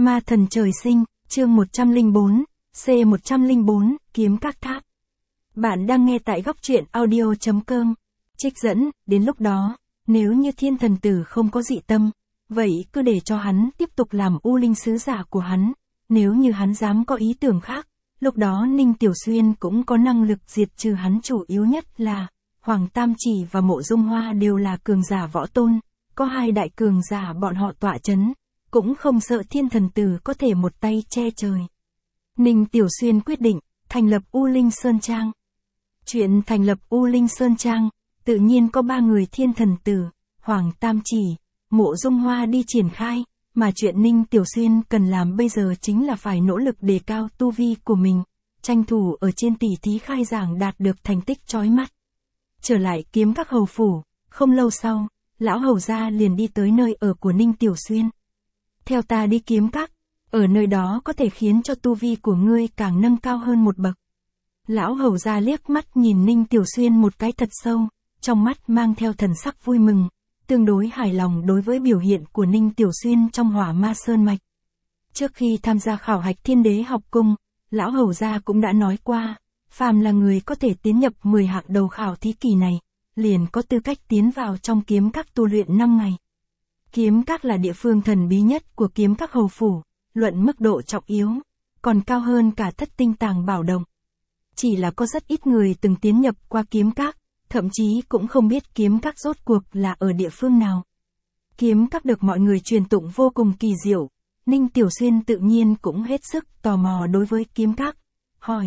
Ma thần trời sinh, chương 104, C104, kiếm các tháp. Bạn đang nghe tại góc truyện audio.com. Trích dẫn, đến lúc đó, nếu như thiên thần tử không có dị tâm, vậy cứ để cho hắn tiếp tục làm U Linh sứ giả của hắn. Nếu như hắn dám có ý tưởng khác, lúc đó Ninh Tiểu Xuyên cũng có năng lực diệt trừ hắn. Chủ yếu nhất là, Hoàng Tam Chỉ và Mộ Dung Hoa đều là cường giả võ tôn, có hai đại cường giả bọn họ tọa chấn, cũng không sợ thiên thần tử có thể một tay che trời. Ninh Tiểu Xuyên quyết định, thành lập U Linh Sơn Trang. Chuyện thành lập U Linh Sơn Trang, tự nhiên có ba người thiên thần tử, Hoàng Tam Chỉ, Mộ Dung Hoa đi triển khai, mà chuyện Ninh Tiểu Xuyên cần làm bây giờ chính là phải nỗ lực đề cao tu vi của mình, tranh thủ ở trên tỷ thí khai giảng đạt được thành tích chói mắt. Trở lại kiếm các hầu phủ, không lâu sau, lão hầu gia liền đi tới nơi ở của Ninh Tiểu Xuyên. Theo ta đi kiếm các, ở nơi đó có thể khiến cho tu vi của ngươi càng nâng cao hơn một bậc. Lão hầu gia liếc mắt nhìn Ninh Tiểu Xuyên một cái thật sâu, trong mắt mang theo thần sắc vui mừng, tương đối hài lòng đối với biểu hiện của Ninh Tiểu Xuyên trong Hỏa Ma Sơn Mạch. Trước khi tham gia khảo hạch Thiên Đế học cung, lão hầu gia cũng đã nói qua, phàm là người có thể tiến nhập 10 hạng đầu khảo thí kỳ này, liền có tư cách tiến vào trong kiếm các tu luyện 5 ngày. Kiếm các là địa phương thần bí nhất của kiếm các hầu phủ, luận mức độ trọng yếu, còn cao hơn cả Thất Tinh Tàng Bảo Động. Chỉ là có rất ít người từng tiến nhập qua kiếm các, thậm chí cũng không biết kiếm các rốt cuộc là ở địa phương nào. Kiếm các được mọi người truyền tụng vô cùng kỳ diệu, Ninh Tiểu Xuyên tự nhiên cũng hết sức tò mò đối với kiếm các, hỏi: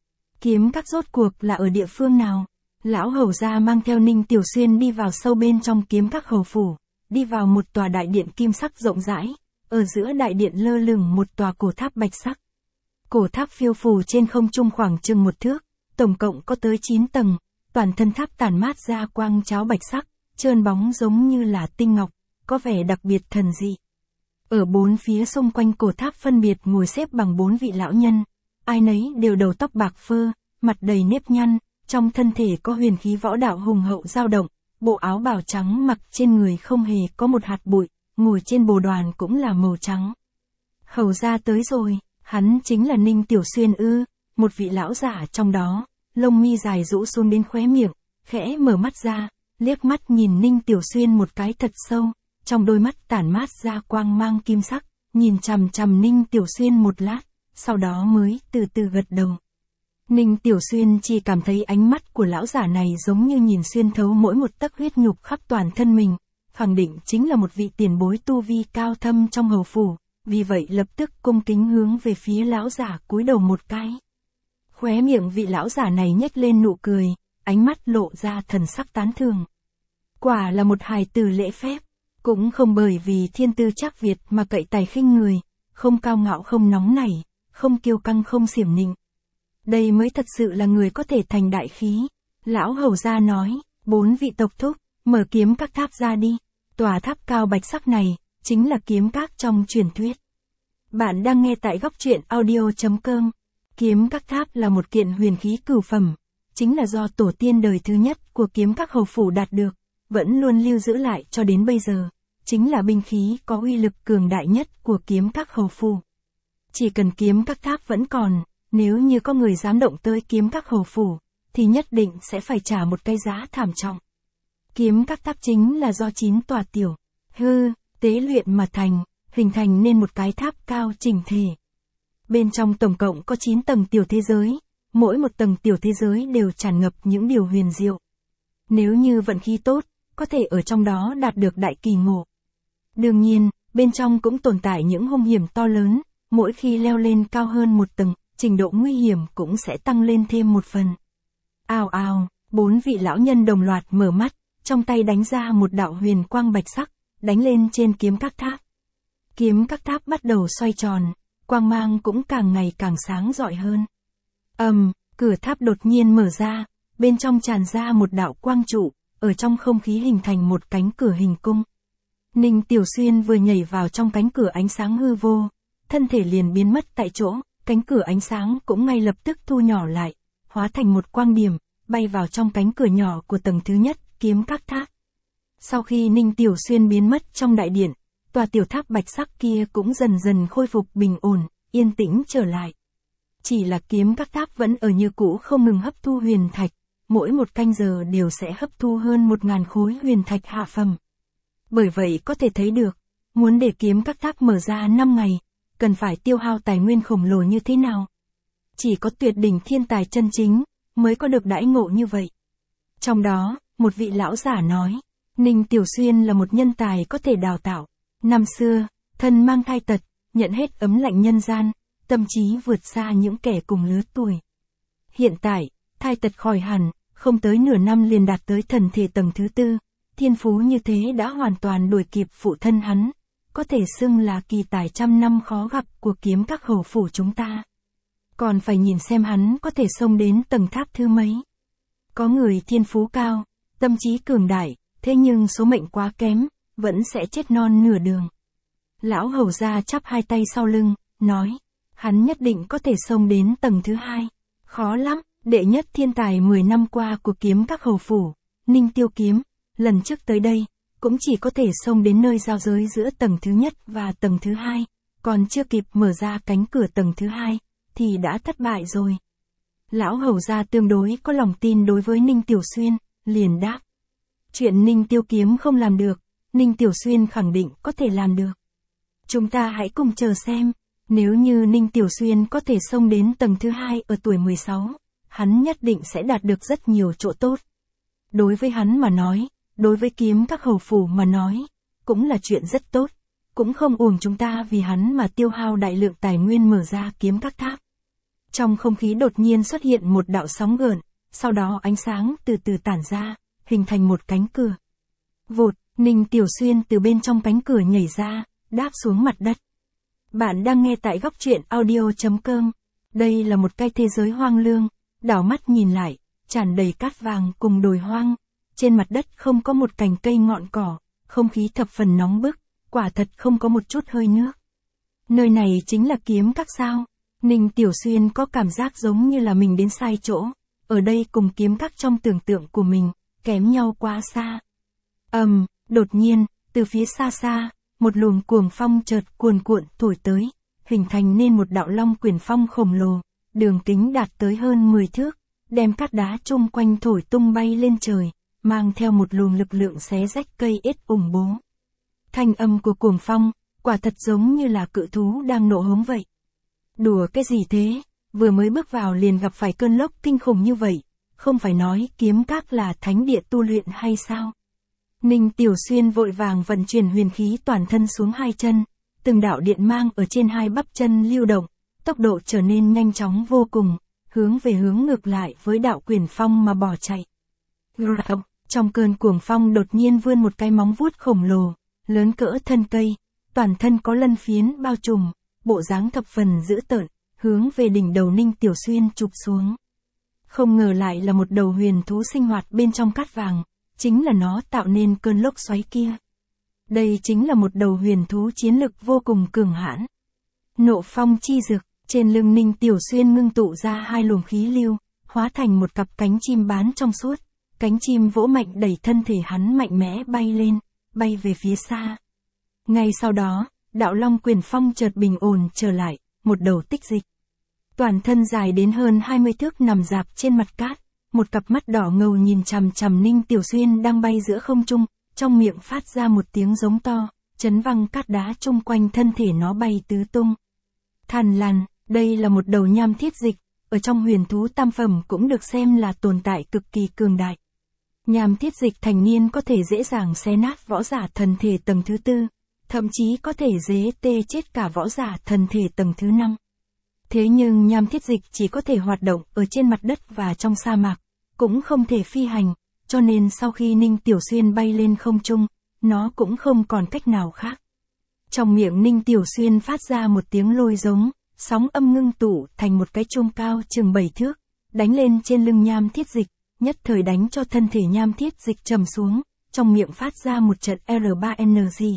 kiếm các rốt cuộc là ở địa phương nào? Lão hầu gia mang theo Ninh Tiểu Xuyên đi vào sâu bên trong kiếm các hầu phủ, đi vào một tòa đại điện kim sắc rộng rãi, ở giữa đại điện lơ lửng một tòa cổ tháp bạch sắc. Cổ tháp phiêu phù trên không trung khoảng chừng 1 thước, tổng cộng có tới 9 tầng, toàn thân tháp tản mát ra quang cháo bạch sắc, trơn bóng giống như là tinh ngọc, có vẻ đặc biệt thần dị. Ở 4 phía xung quanh cổ tháp phân biệt ngồi xếp bằng 4 vị lão nhân, ai nấy đều đầu tóc bạc phơ, mặt đầy nếp nhăn, trong thân thể có huyền khí võ đạo hùng hậu dao động, bộ áo bào trắng mặc trên người không hề có một hạt bụi, ngồi trên bồ đoàn cũng là màu trắng. Hầu gia tới rồi, hắn chính là Ninh Tiểu Xuyên ư? Một vị lão giả trong đó, lông mi dài rũ xuống đến khóe miệng, khẽ mở mắt ra, liếc mắt nhìn Ninh Tiểu Xuyên một cái thật sâu, trong đôi mắt tản mát ra quang mang kim sắc, nhìn chằm chằm Ninh Tiểu Xuyên một lát, sau đó mới từ từ gật đầu. Ninh Tiểu Xuyên chỉ cảm thấy ánh mắt của lão giả này giống như nhìn xuyên thấu mỗi một tấc huyết nhục khắp toàn thân mình, khẳng định chính là một vị tiền bối tu vi cao thâm trong hầu phủ, vì vậy lập tức cung kính hướng về phía lão giả cúi đầu một cái. Khóe miệng vị lão giả này nhếch lên nụ cười, ánh mắt lộ ra thần sắc tán thưởng. Quả là một hài tử lễ phép, cũng không bởi vì thiên tư trác Việt mà cậy tài khinh người, không cao ngạo không nóng nảy, không kiêu căng không xiểm nịnh. Đây mới thật sự là người có thể thành đại khí. Lão hầu gia nói: 4 vị tộc thúc, mở kiếm các tháp ra đi. Tòa tháp cao bạch sắc này, chính là kiếm các trong truyền thuyết. Bạn đang nghe tại góc truyện audio.com. Kiếm các tháp là một kiện huyền khí cửu phẩm, chính là do tổ tiên đời thứ nhất của kiếm các hầu phủ đạt được, vẫn luôn lưu giữ lại cho đến bây giờ, chính là binh khí có uy lực cường đại nhất của kiếm các hầu phủ. Chỉ cần kiếm các tháp vẫn còn, nếu như có người dám động tới kiếm các hầu phủ, thì nhất định sẽ phải trả một cái giá thảm trọng. Kiếm các tháp chính là do 9 tòa tiểu tế luyện mà thành, hình thành nên một cái tháp cao chỉnh thể. Bên trong tổng cộng có 9 tầng tiểu thế giới, mỗi một tầng tiểu thế giới đều tràn ngập những điều huyền diệu. Nếu như vận khí tốt, có thể ở trong đó đạt được đại kỳ ngộ. Đương nhiên, bên trong cũng tồn tại những hung hiểm to lớn, mỗi khi leo lên cao hơn một tầng, trình độ nguy hiểm cũng sẽ tăng lên thêm một phần. Ào ào, 4 vị lão nhân đồng loạt mở mắt, trong tay đánh ra một đạo huyền quang bạch sắc, đánh lên trên kiếm các tháp. Kiếm các tháp bắt đầu xoay tròn, quang mang cũng càng ngày càng sáng rọi hơn. Cửa tháp đột nhiên mở ra, bên trong tràn ra một đạo quang trụ, ở trong không khí hình thành một cánh cửa hình cung. Ninh Tiểu Xuyên vừa nhảy vào trong cánh cửa ánh sáng hư vô, thân thể liền biến mất tại chỗ, cánh cửa ánh sáng cũng ngay lập tức thu nhỏ lại, hóa thành một quang điểm, bay vào trong cánh cửa nhỏ của tầng thứ nhất, kiếm các tháp. Sau khi Ninh Tiểu Xuyên biến mất trong đại điện, tòa tiểu tháp bạch sắc kia cũng dần dần khôi phục bình ổn, yên tĩnh trở lại. Chỉ là kiếm các tháp vẫn ở như cũ không ngừng hấp thu huyền thạch, mỗi một canh giờ đều sẽ hấp thu hơn 1.000 khối huyền thạch hạ phẩm. Bởi vậy có thể thấy được, muốn để kiếm các tháp mở ra 5 ngày, cần phải tiêu hao tài nguyên khổng lồ như thế nào. Chỉ có tuyệt đỉnh thiên tài chân chính, mới có được đãi ngộ như vậy. Trong đó, một vị lão giả nói, Ninh Tiểu Xuyên là một nhân tài có thể đào tạo. Năm xưa, thân mang thai tật, nhận hết ấm lạnh nhân gian, tâm trí vượt xa những kẻ cùng lứa tuổi. Hiện tại, thai tật khỏi hẳn, không tới nửa năm liền đạt tới thần thể tầng thứ 4, thiên phú như thế đã hoàn toàn đuổi kịp phụ thân hắn, có thể xưng là kỳ tài trăm năm khó gặp của kiếm các hầu phủ chúng ta. Còn phải nhìn xem hắn có thể xông đến tầng tháp thứ mấy. Có người thiên phú cao, tâm trí cường đại, thế nhưng số mệnh quá kém, vẫn sẽ chết non nửa đường. Lão hầu gia chắp hai tay sau lưng, nói, hắn nhất định có thể xông đến tầng thứ 2. Khó lắm, đệ nhất thiên tài 10 năm qua của kiếm các hầu phủ, Ninh Tiêu Kiếm, lần trước tới đây, cũng chỉ có thể xông đến nơi giao giới giữa tầng thứ 1 và tầng thứ 2, còn chưa kịp mở ra cánh cửa tầng thứ 2, thì đã thất bại rồi. Lão hầu gia tương đối có lòng tin đối với Ninh Tiểu Xuyên, liền đáp. Chuyện Ninh Tiêu Kiếm không làm được, Ninh Tiểu Xuyên khẳng định có thể làm được. Chúng ta hãy cùng chờ xem, nếu như Ninh Tiểu Xuyên có thể xông đến tầng thứ 2 ở tuổi 16, hắn nhất định sẽ đạt được rất nhiều chỗ tốt. Đối với hắn mà nói, đối với kiếm các hầu phủ mà nói, cũng là chuyện rất tốt, cũng không uổng chúng ta vì hắn mà tiêu hao đại lượng tài nguyên mở ra kiếm các tháp. Trong không khí đột nhiên xuất hiện một đạo sóng gợn, sau đó ánh sáng từ từ tản ra, hình thành một cánh cửa. Vụt, Ninh Tiểu Xuyên từ bên trong cánh cửa nhảy ra, đáp xuống mặt đất. Bạn đang nghe tại góc truyện audio.com. Đây là một cái thế giới hoang lương, đảo mắt nhìn lại, tràn đầy cát vàng cùng đồi hoang. Trên mặt đất không có một cành cây ngọn cỏ, không khí thập phần nóng bức, quả thật không có một chút hơi nước. Nơi này chính là kiếm các sao? Ninh Tiểu Xuyên có cảm giác giống như là mình đến sai chỗ, ở đây cùng kiếm các trong tưởng tượng của mình, kém nhau quá xa. Đột nhiên, từ phía xa xa, một luồng cuồng phong chợt cuồn cuộn thổi tới, hình thành nên một đạo long quyển phong khổng lồ, đường kính đạt tới hơn 10 thước, đem cát đá chung quanh thổi tung bay lên trời, mang theo một luồng lực lượng xé rách cây ết ủng bố. Thanh âm của cuồng phong, quả thật giống như là cự thú đang nộ hống vậy. Đùa cái gì thế, vừa mới bước vào liền gặp phải cơn lốc kinh khủng như vậy, không phải nói kiếm các là thánh địa tu luyện hay sao? Ninh Tiểu Xuyên vội vàng vận chuyển huyền khí toàn thân xuống hai chân, từng đạo điện mang ở trên hai bắp chân lưu động, tốc độ trở nên nhanh chóng vô cùng, hướng về hướng ngược lại với đạo quyển phong mà bỏ chạy. Trong cơn cuồng phong đột nhiên vươn một cái móng vuốt khổng lồ, lớn cỡ thân cây, toàn thân có lân phiến bao trùm, bộ dáng thập phần dữ tợn, hướng về đỉnh đầu Ninh Tiểu Xuyên chụp xuống. Không ngờ lại là một đầu huyền thú sinh hoạt bên trong cát vàng, chính là nó tạo nên cơn lốc xoáy kia. Đây chính là một đầu huyền thú chiến lực vô cùng cường hãn. Nộ phong chi dực, trên lưng Ninh Tiểu Xuyên ngưng tụ ra hai luồng khí lưu, hóa thành một cặp cánh chim bán trong suốt, cánh chim vỗ mạnh đẩy thân thể hắn mạnh mẽ bay lên, bay về phía xa. Ngay sau đó, đạo long quyển phong chợt bình ổn trở lại, một đầu tích dịch. Toàn thân dài đến hơn 20 thước nằm rạp trên mặt cát, một cặp mắt đỏ ngầu nhìn chằm chằm Ninh Tiểu Xuyên đang bay giữa không trung, trong miệng phát ra một tiếng giống to, chấn văng cát đá chung quanh thân thể nó bay tứ tung. Thằn lằn, đây là một đầu nham thiết dịch, ở trong huyền thú tam phẩm cũng được xem là tồn tại cực kỳ cường đại. Nham thiết dịch thành niên có thể dễ dàng xé nát võ giả thần thể tầng thứ 4, thậm chí có thể dễ tê chết cả võ giả thần thể tầng thứ 5. Thế nhưng nham thiết dịch chỉ có thể hoạt động ở trên mặt đất và trong sa mạc, cũng không thể phi hành, cho nên sau khi Ninh Tiểu Xuyên bay lên không trung, nó cũng không còn cách nào khác. Trong miệng Ninh Tiểu Xuyên phát ra một tiếng lôi giống, sóng âm ngưng tụ thành một cái chuông cao chừng 7 thước, đánh lên trên lưng nham thiết dịch, nhất thời đánh cho thân thể nham thiết dịch trầm xuống, trong miệng phát ra một trận R3NG.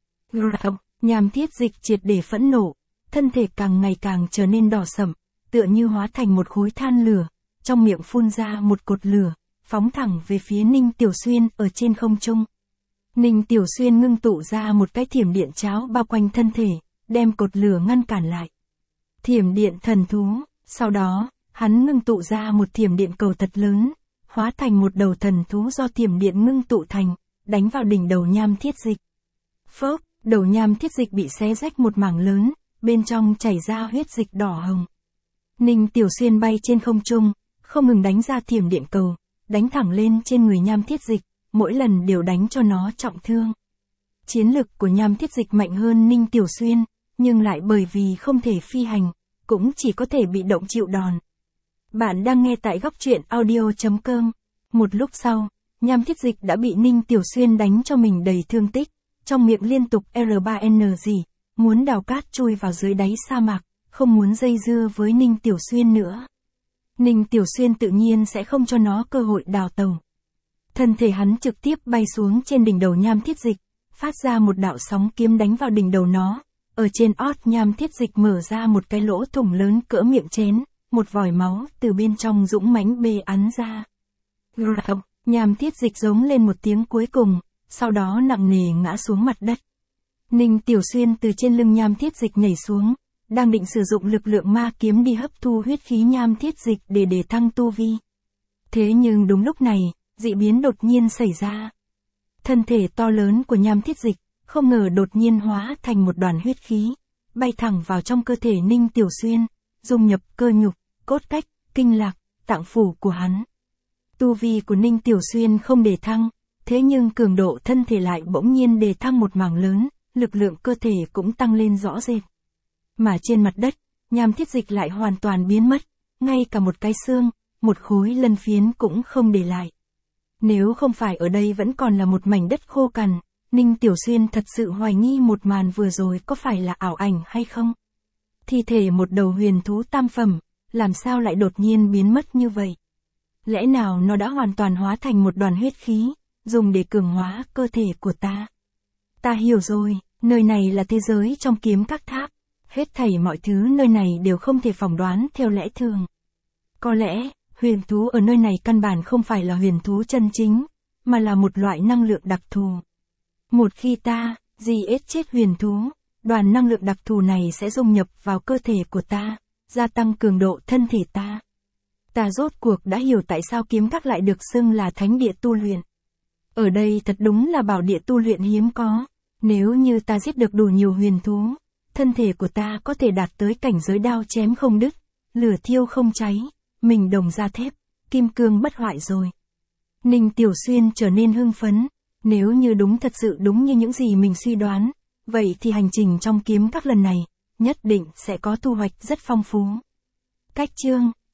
Nham thiết dịch triệt để phẫn nộ, thân thể càng ngày càng trở nên đỏ sẫm, tựa như hóa thành một khối than lửa, trong miệng phun ra một cột lửa, phóng thẳng về phía Ninh Tiểu Xuyên ở trên không trung. Ninh Tiểu Xuyên ngưng tụ ra một cái thiểm điện cháo bao quanh thân thể, đem cột lửa ngăn cản lại. Thiểm điện thần thú, sau đó, hắn ngưng tụ ra một thiểm điện cầu thật lớn, hóa thành một đầu thần thú do thiểm điện ngưng tụ thành, đánh vào đỉnh đầu Nham Thiết Dịch. Phốc, đầu Nham Thiết Dịch bị xé rách một mảng lớn, bên trong chảy ra huyết dịch đỏ hồng. Ninh Tiểu Xuyên bay trên không trung, không ngừng đánh ra thiểm điện cầu, đánh thẳng lên trên người Nham Thiết Dịch, mỗi lần đều đánh cho nó trọng thương. Chiến lực của Nham Thiết Dịch mạnh hơn Ninh Tiểu Xuyên, nhưng lại bởi vì không thể phi hành, cũng chỉ có thể bị động chịu đòn. Bạn đang nghe tại góc truyện audio.com. Một lúc sau, Nham Thiết Dịch đã bị Ninh Tiểu Xuyên đánh cho mình đầy thương tích, trong miệng liên tục R3N gì, muốn đào cát chui vào dưới đáy sa mạc, không muốn dây dưa với Ninh Tiểu Xuyên nữa. Ninh Tiểu Xuyên tự nhiên sẽ không cho nó cơ hội đào tẩu. Thân thể hắn trực tiếp bay xuống trên đỉnh đầu Nham Thiết Dịch, phát ra một đạo sóng kiếm đánh vào đỉnh đầu nó. Ở trên ót Nham Thiết Dịch mở ra một cái lỗ thủng lớn cỡ miệng chén, một vòi máu từ bên trong dũng mãnh bê ắn ra. Nham Thiết Dịch giống lên một tiếng cuối cùng, sau đó nặng nề ngã xuống mặt đất. Ninh Tiểu Xuyên từ trên lưng Nham Thiết Dịch nhảy xuống, đang định sử dụng lực lượng ma kiếm đi hấp thu huyết khí Nham Thiết Dịch để đề thăng tu vi. Thế nhưng đúng lúc này, dị biến đột nhiên xảy ra. Thân thể to lớn của Nham Thiết Dịch, không ngờ đột nhiên hóa thành một đoàn huyết khí, bay thẳng vào trong cơ thể Ninh Tiểu Xuyên, dung nhập cơ nhục, cốt cách, kinh lạc, tạng phủ của hắn. Tu vi của Ninh Tiểu Xuyên không đề thăng, thế nhưng cường độ thân thể lại bỗng nhiên đề thăng một mảng lớn, lực lượng cơ thể cũng tăng lên rõ rệt. Mà trên mặt đất, Nham Thiết Dịch lại hoàn toàn biến mất, ngay cả một cái xương, một khối lân phiến cũng không để lại. Nếu không phải ở đây vẫn còn là một mảnh đất khô cằn, Ninh Tiểu Xuyên thật sự hoài nghi một màn vừa rồi có phải là ảo ảnh hay không. Thi thể một đầu huyền thú tam phẩm, làm sao lại đột nhiên biến mất như vậy? Lẽ nào nó đã hoàn toàn hóa thành một đoàn huyết khí, dùng để cường hóa cơ thể của ta? Ta hiểu rồi, nơi này là thế giới trong kiếm các tháp. Hết thảy mọi thứ nơi này đều không thể phỏng đoán theo lẽ thường. Có lẽ, huyền thú ở nơi này căn bản không phải là huyền thú chân chính, mà là một loại năng lượng đặc thù. Một khi ta, giết chết huyền thú, đoàn năng lượng đặc thù này sẽ dung nhập vào cơ thể của ta, gia tăng cường độ thân thể ta. Ta rốt cuộc đã hiểu tại sao kiếm các lại được xưng là thánh địa tu luyện. Ở đây thật đúng là bảo địa tu luyện hiếm có. Nếu như ta giết được đủ nhiều huyền thú, thân thể của ta có thể đạt tới cảnh giới đao chém không đứt, lửa thiêu không cháy, mình đồng da thép, kim cương bất hoại rồi. Ninh Tiểu Xuyên trở nên hưng phấn, nếu như thật sự đúng như những gì mình suy đoán, vậy thì hành trình trong kiếm các lần này, nhất định sẽ có thu hoạch rất phong phú. Cách chương